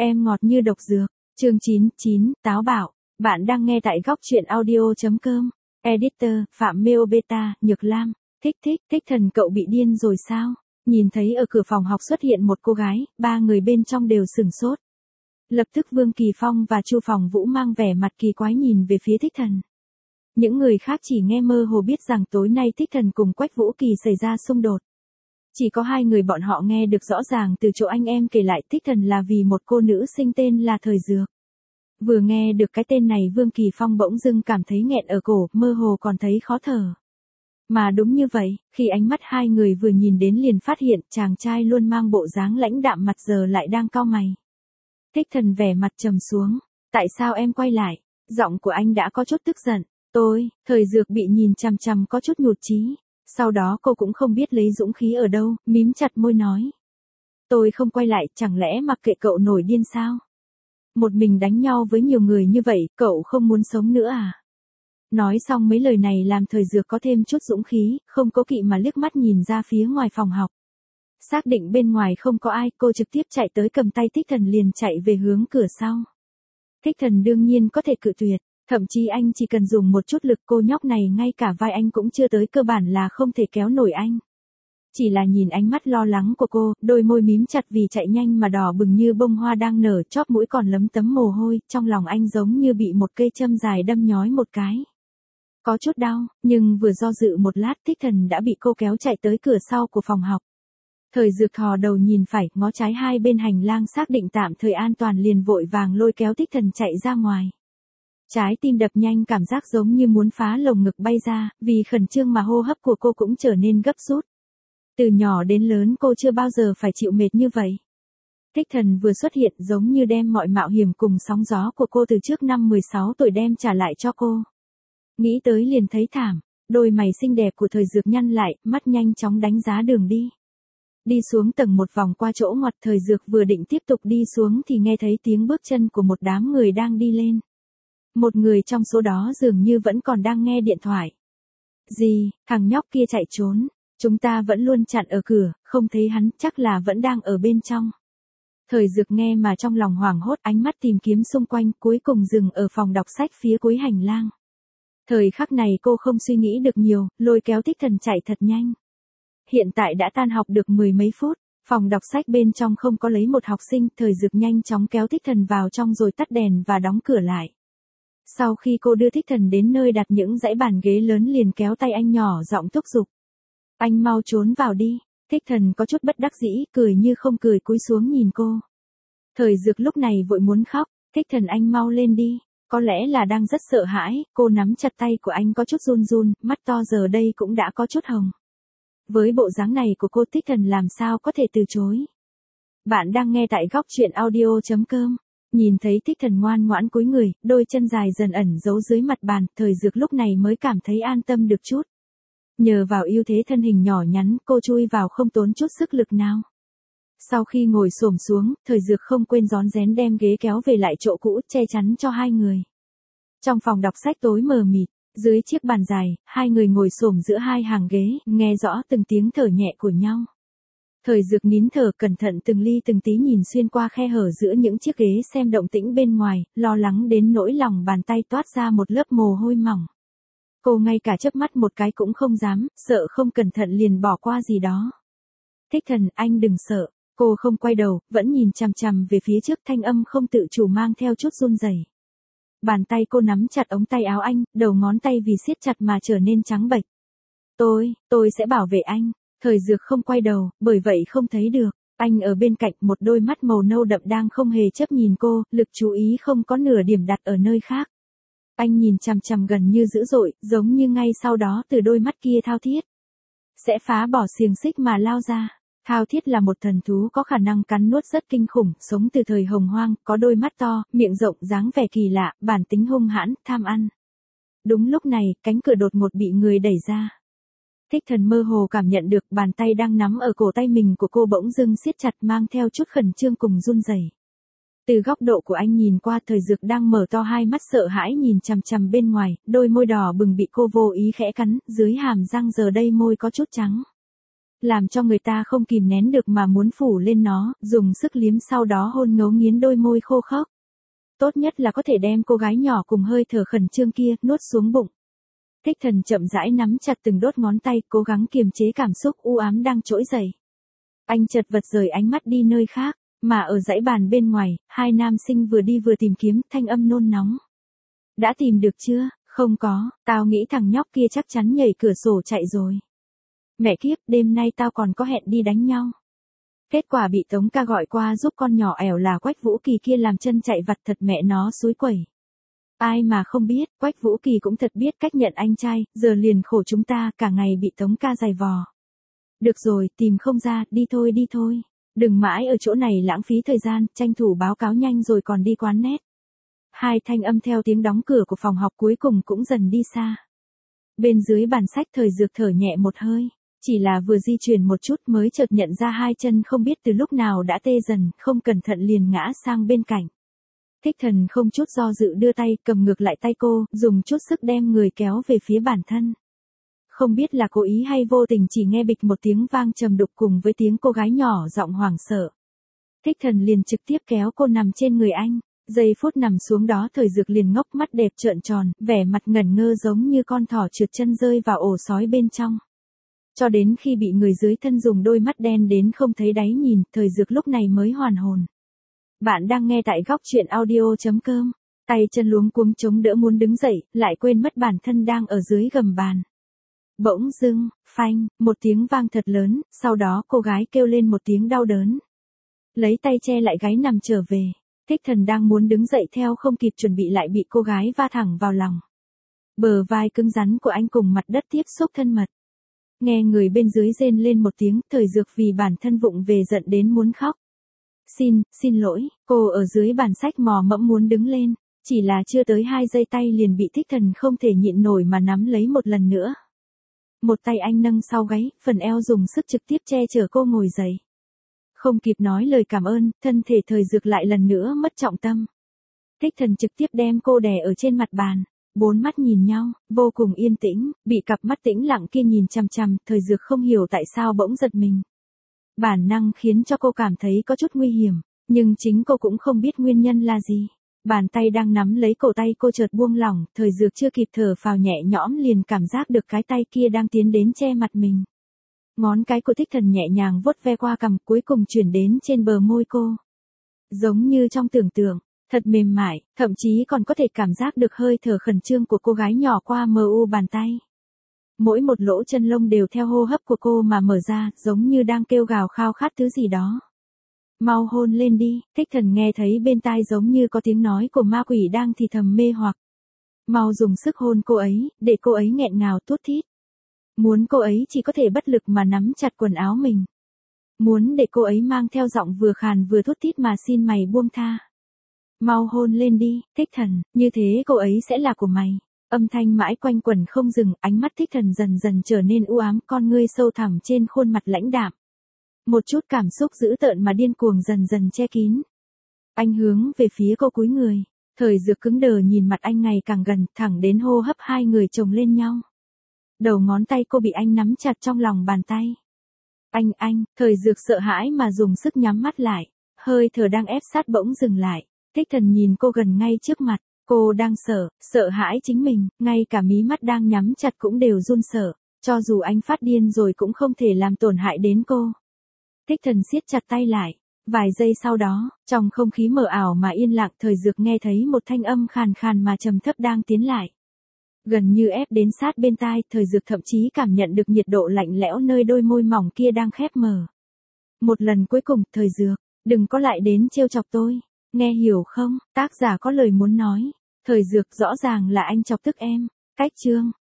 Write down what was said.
Em ngọt như độc dược. Chương 99, táo bạo. Bạn đang nghe tại góc truyện audio.com. Editor, Phạm Mêu Beta, Nhược Lam. Thích thần cậu bị điên rồi sao? Nhìn thấy ở cửa phòng học xuất hiện một cô gái, ba người bên trong đều sửng sốt. Lập tức Vương Kỳ Phong và Chu Phòng Vũ mang vẻ mặt kỳ quái nhìn về phía Thích Thần. Những người khác chỉ nghe mơ hồ biết rằng tối nay Thích Thần cùng Quách Vũ Kỳ xảy ra xung đột. Chỉ có hai người bọn họ nghe được rõ ràng từ chỗ anh em kể lại Thích Thần là vì một cô nữ sinh tên là Thời Dược. Vừa nghe được cái tên này Vương Kỳ Phong bỗng dưng cảm thấy nghẹn ở cổ, mơ hồ còn thấy khó thở. Mà đúng như vậy, khi ánh mắt hai người vừa nhìn đến liền phát hiện chàng trai luôn mang bộ dáng lãnh đạm mặt giờ lại đang cau mày. Thích Thần vẻ mặt trầm xuống. Tại sao em quay lại? Giọng của anh đã có chút tức giận. Thời Dược bị nhìn chằm chằm có chút nhụt chí. Sau đó cô cũng không biết lấy dũng khí ở đâu, mím chặt môi nói. Tôi không quay lại, chẳng lẽ mặc kệ cậu nổi điên sao? Một mình đánh nhau với nhiều người như vậy, cậu không muốn sống nữa à? Nói xong mấy lời này làm Thời Dược có thêm chút dũng khí, không cố kỵ mà liếc mắt nhìn ra phía ngoài phòng học. Xác định bên ngoài không có ai, cô trực tiếp chạy tới cầm tay Thích Thần liền chạy về hướng cửa sau. Thích Thần đương nhiên có thể cự tuyệt, thậm chí anh chỉ cần dùng một chút lực cô nhóc này ngay cả vai anh cũng chưa tới cơ bản là không thể kéo nổi anh. Chỉ là nhìn ánh mắt lo lắng của cô, đôi môi mím chặt vì chạy nhanh mà đỏ bừng như bông hoa đang nở, chóp mũi còn lấm tấm mồ hôi, trong lòng anh giống như bị một cây châm dài đâm nhói một cái. Có chút đau, nhưng vừa do dự một lát Thích Thần đã bị cô kéo chạy tới cửa sau của phòng học. Thời Dược thò đầu nhìn phải, ngó trái hai bên hành lang xác định tạm thời an toàn liền vội vàng lôi kéo Thích Thần chạy ra ngoài. Trái tim đập nhanh cảm giác giống như muốn phá lồng ngực bay ra, vì khẩn trương mà hô hấp của cô cũng trở nên gấp rút. Từ nhỏ đến lớn cô chưa bao giờ phải chịu mệt như vậy. Thích Thần vừa xuất hiện giống như đem mọi mạo hiểm cùng sóng gió của cô từ trước năm 16 tuổi đem trả lại cho cô. Nghĩ tới liền thấy thảm, đôi mày xinh đẹp của Thời Dược nhăn lại, mắt nhanh chóng đánh giá đường đi. Đi xuống tầng một vòng qua chỗ ngoặt Thời Dược vừa định tiếp tục đi xuống thì nghe thấy tiếng bước chân của một đám người đang đi lên. Một người trong số đó dường như vẫn còn đang nghe điện thoại. Gì, thằng nhóc kia chạy trốn, chúng ta vẫn luôn chặn ở cửa, không thấy hắn, chắc là vẫn đang ở bên trong. Thời Dược nghe mà trong lòng hoảng hốt ánh mắt tìm kiếm xung quanh cuối cùng dừng ở phòng đọc sách phía cuối hành lang. Thời khắc này cô không suy nghĩ được nhiều, lôi kéo Thích Thần chạy thật nhanh. Hiện tại đã tan học được mười mấy phút, phòng đọc sách bên trong không có lấy một học sinh, Thời Dược nhanh chóng kéo Thích Thần vào trong rồi tắt đèn và đóng cửa lại. Sau khi cô đưa Thích Thần đến nơi đặt những dãy bàn ghế lớn liền kéo tay anh nhỏ giọng thúc giục. Anh mau trốn vào đi. Thích Thần có chút bất đắc dĩ, cười như không cười cúi xuống nhìn cô. Thời Dược lúc này vội muốn khóc, Thích Thần anh mau lên đi. Có lẽ là đang rất sợ hãi, cô nắm chặt tay của anh có chút run run, mắt to giờ đây cũng đã có chút hồng. Với bộ dáng này của cô Thích Thần làm sao có thể từ chối. Bạn đang nghe tại góc truyện audio.com. Nhìn thấy Thích Thần ngoan ngoãn cúi người, đôi chân dài dần ẩn giấu dưới mặt bàn, Thời Dược lúc này mới cảm thấy an tâm được chút. Nhờ vào ưu thế thân hình nhỏ nhắn, cô chui vào không tốn chút sức lực nào. Sau khi ngồi xổm xuống, Thời Dược không quên rón rén đem ghế kéo về lại chỗ cũ, che chắn cho hai người. Trong phòng đọc sách tối mờ mịt, dưới chiếc bàn dài, hai người ngồi xổm giữa hai hàng ghế, nghe rõ từng tiếng thở nhẹ của nhau. Thời Dược nín thở cẩn thận từng ly từng tí nhìn xuyên qua khe hở giữa những chiếc ghế xem động tĩnh bên ngoài, lo lắng đến nỗi lòng bàn tay toát ra một lớp mồ hôi mỏng. Cô ngay cả chớp mắt một cái cũng không dám, sợ không cẩn thận liền bỏ qua gì đó. Thích Thần, anh đừng sợ. Cô không quay đầu, vẫn nhìn chằm chằm về phía trước, thanh âm không tự chủ mang theo chút run rẩy. Bàn tay cô nắm chặt ống tay áo anh, đầu ngón tay vì siết chặt mà trở nên trắng bệch. Tôi sẽ bảo vệ anh. Thời Dược không quay đầu, bởi vậy không thấy được. Anh ở bên cạnh, một đôi mắt màu nâu đậm đang không hề chấp nhìn cô, lực chú ý không có nửa điểm đặt ở nơi khác. Anh nhìn chằm chằm gần như dữ dội, giống như ngay sau đó từ đôi mắt kia thao thiết sẽ phá bỏ xiềng xích mà lao ra. Thao thiết là một thần thú có khả năng cắn nuốt rất kinh khủng, sống từ thời Hồng Hoang, có đôi mắt to, miệng rộng, dáng vẻ kỳ lạ, bản tính hung hãn, tham ăn. Đúng lúc này, cánh cửa đột ngột bị người đẩy ra. Thích Thần mơ hồ cảm nhận được bàn tay đang nắm ở cổ tay mình của cô bỗng dưng siết chặt mang theo chút khẩn trương cùng run rẩy. Từ góc độ của anh nhìn qua Thời Dược đang mở to hai mắt sợ hãi nhìn chằm chằm bên ngoài, đôi môi đỏ bừng bị cô vô ý khẽ cắn, dưới hàm răng giờ đây môi có chút trắng. làm cho người ta không kìm nén được mà muốn phủ lên nó, dùng sức liếm sau đó hôn ngấu nghiến đôi môi khô khốc. Tốt nhất là có thể đem cô gái nhỏ cùng hơi thở khẩn trương kia nuốt xuống bụng. Thích Thần chậm rãi nắm chặt từng đốt ngón tay, cố gắng kiềm chế cảm xúc u ám đang trỗi dậy. Anh chật vật rời ánh mắt đi nơi khác, mà ở dãy bàn bên ngoài, hai nam sinh vừa đi vừa tìm kiếm, thanh âm nôn nóng. Đã tìm được chưa? Không có, tao nghĩ thằng nhóc kia chắc chắn nhảy cửa sổ chạy rồi. Mẹ kiếp, đêm nay tao còn có hẹn đi đánh nhau. Kết quả bị Tống ca gọi qua giúp con nhỏ ẻo là Quách Vũ Kỳ kia làm chân chạy vặt thật mẹ nó xúi quẩy. Ai mà không biết, Quách Vũ Kỳ cũng thật biết cách nhận anh trai, giờ liền khổ chúng ta cả ngày bị Tống ca giày vò. Được rồi, tìm không ra, đi thôi. Đừng mãi ở chỗ này lãng phí thời gian, tranh thủ báo cáo nhanh rồi còn đi quán net. Hai thanh âm theo tiếng đóng cửa của phòng học cuối cùng cũng dần đi xa. Bên dưới bàn sách Thời Dược thở nhẹ một hơi, chỉ là vừa di chuyển một chút mới chợt nhận ra hai chân không biết từ lúc nào đã tê dần, không cẩn thận liền ngã sang bên cạnh. Thích Thần không chút do dự đưa tay cầm ngược lại tay cô, dùng chút sức đem người kéo về phía bản thân. Không biết là cố ý hay vô tình chỉ nghe bịch một tiếng vang trầm đục cùng với tiếng cô gái nhỏ giọng hoảng sợ. Thích Thần liền trực tiếp kéo cô nằm trên người anh, giây phút nằm xuống đó Thời Dược liền ngốc mắt đẹp trợn tròn, vẻ mặt ngẩn ngơ giống như con thỏ trượt chân rơi vào ổ sói bên trong. Cho đến khi bị người dưới thân dùng đôi mắt đen đến không thấy đáy nhìn, Thời Dược lúc này mới hoàn hồn. Bạn đang nghe tại góc truyện audio.com, tay chân luống cuống chống đỡ muốn đứng dậy, lại quên mất bản thân đang ở dưới gầm bàn. Bỗng dưng, phanh, một tiếng vang thật lớn, sau đó cô gái kêu lên một tiếng đau đớn. Lấy tay che lại gáy nằm trở về, Thích Thần đang muốn đứng dậy theo không kịp chuẩn bị lại bị cô gái va thẳng vào lòng. Bờ vai cứng rắn của anh cùng mặt đất tiếp xúc thân mật. Nghe người bên dưới rên lên một tiếng, Thời Dược vì bản thân vụng về giận đến muốn khóc. Xin lỗi, cô ở dưới bàn sách mò mẫm muốn đứng lên, chỉ là chưa tới 2 giây tay liền bị Thích Thần không thể nhịn nổi mà nắm lấy một lần nữa. Một tay anh nâng sau gáy, phần eo dùng sức trực tiếp che chở cô ngồi dậy. Không kịp nói lời cảm ơn, thân thể Thời Dược lại lần nữa mất trọng tâm. Thích Thần trực tiếp đem cô đè ở trên mặt bàn. Bốn mắt nhìn nhau, vô cùng yên tĩnh, bị cặp mắt tĩnh lặng kia nhìn chằm chằm, Thời Dược không hiểu tại sao bỗng giật mình. Bản năng khiến cho cô cảm thấy có chút nguy hiểm, nhưng chính cô cũng không biết nguyên nhân là gì. Bàn tay đang nắm lấy cổ tay cô chợt buông lỏng, Thời Dược chưa kịp thở phào nhẹ nhõm liền cảm giác được cái tay kia đang tiến đến che mặt mình. Ngón cái của Thích Thần nhẹ nhàng vuốt ve qua cằm cuối cùng chuyển đến trên bờ môi cô. Giống như trong tưởng tượng, thật mềm mại, thậm chí còn có thể cảm giác được hơi thở khẩn trương của cô gái nhỏ qua mờ u bàn tay. Mỗi một lỗ chân lông đều theo hô hấp của cô mà mở ra, giống như đang kêu gào khao khát thứ gì đó. Mau hôn lên đi, Thích Thần nghe thấy bên tai giống như có tiếng nói của ma quỷ đang thì thầm mê hoặc. Mau dùng sức hôn cô ấy, để cô ấy nghẹn ngào thút thít. Muốn cô ấy chỉ có thể bất lực mà nắm chặt quần áo mình. Muốn để cô ấy mang theo giọng vừa khàn vừa thút thít mà xin mày buông tha. Mau hôn lên đi, Thích Thần, như thế cô ấy sẽ là của mày. Âm thanh mãi quanh quẩn không dừng, ánh mắt Thích Thần dần dần trở nên u ám, con ngươi sâu thẳm trên khuôn mặt lãnh đạm. Một chút cảm xúc dữ tợn mà điên cuồng dần dần che kín. Anh hướng về phía cô cúi người, Thời Dược cứng đờ nhìn mặt anh ngày càng gần, thẳng đến hô hấp hai người chồng lên nhau. Đầu ngón tay cô bị anh nắm chặt trong lòng bàn tay. Anh, Thời Dược sợ hãi mà dùng sức nhắm mắt lại, hơi thở đang ép sát bỗng dừng lại. Thích Thần nhìn cô gần ngay trước mặt, cô đang sợ hãi chính mình, ngay cả mí mắt đang nhắm chặt cũng đều run sợ, cho dù anh phát điên rồi cũng không thể làm tổn hại đến cô. Thích Thần siết chặt tay lại, vài giây sau đó, trong không khí mờ ảo mà yên lặng Thời Dược nghe thấy một thanh âm khàn khàn mà trầm thấp đang tiến lại. Gần như ép đến sát bên tai, Thời Dược thậm chí cảm nhận được nhiệt độ lạnh lẽo nơi đôi môi mỏng kia đang khép mở. Một lần cuối cùng, Thời Dược, đừng có lại đến trêu chọc tôi. Nghe hiểu không, tác giả có lời muốn nói. Thời Dược rõ ràng là anh chọc tức em. Cách chương.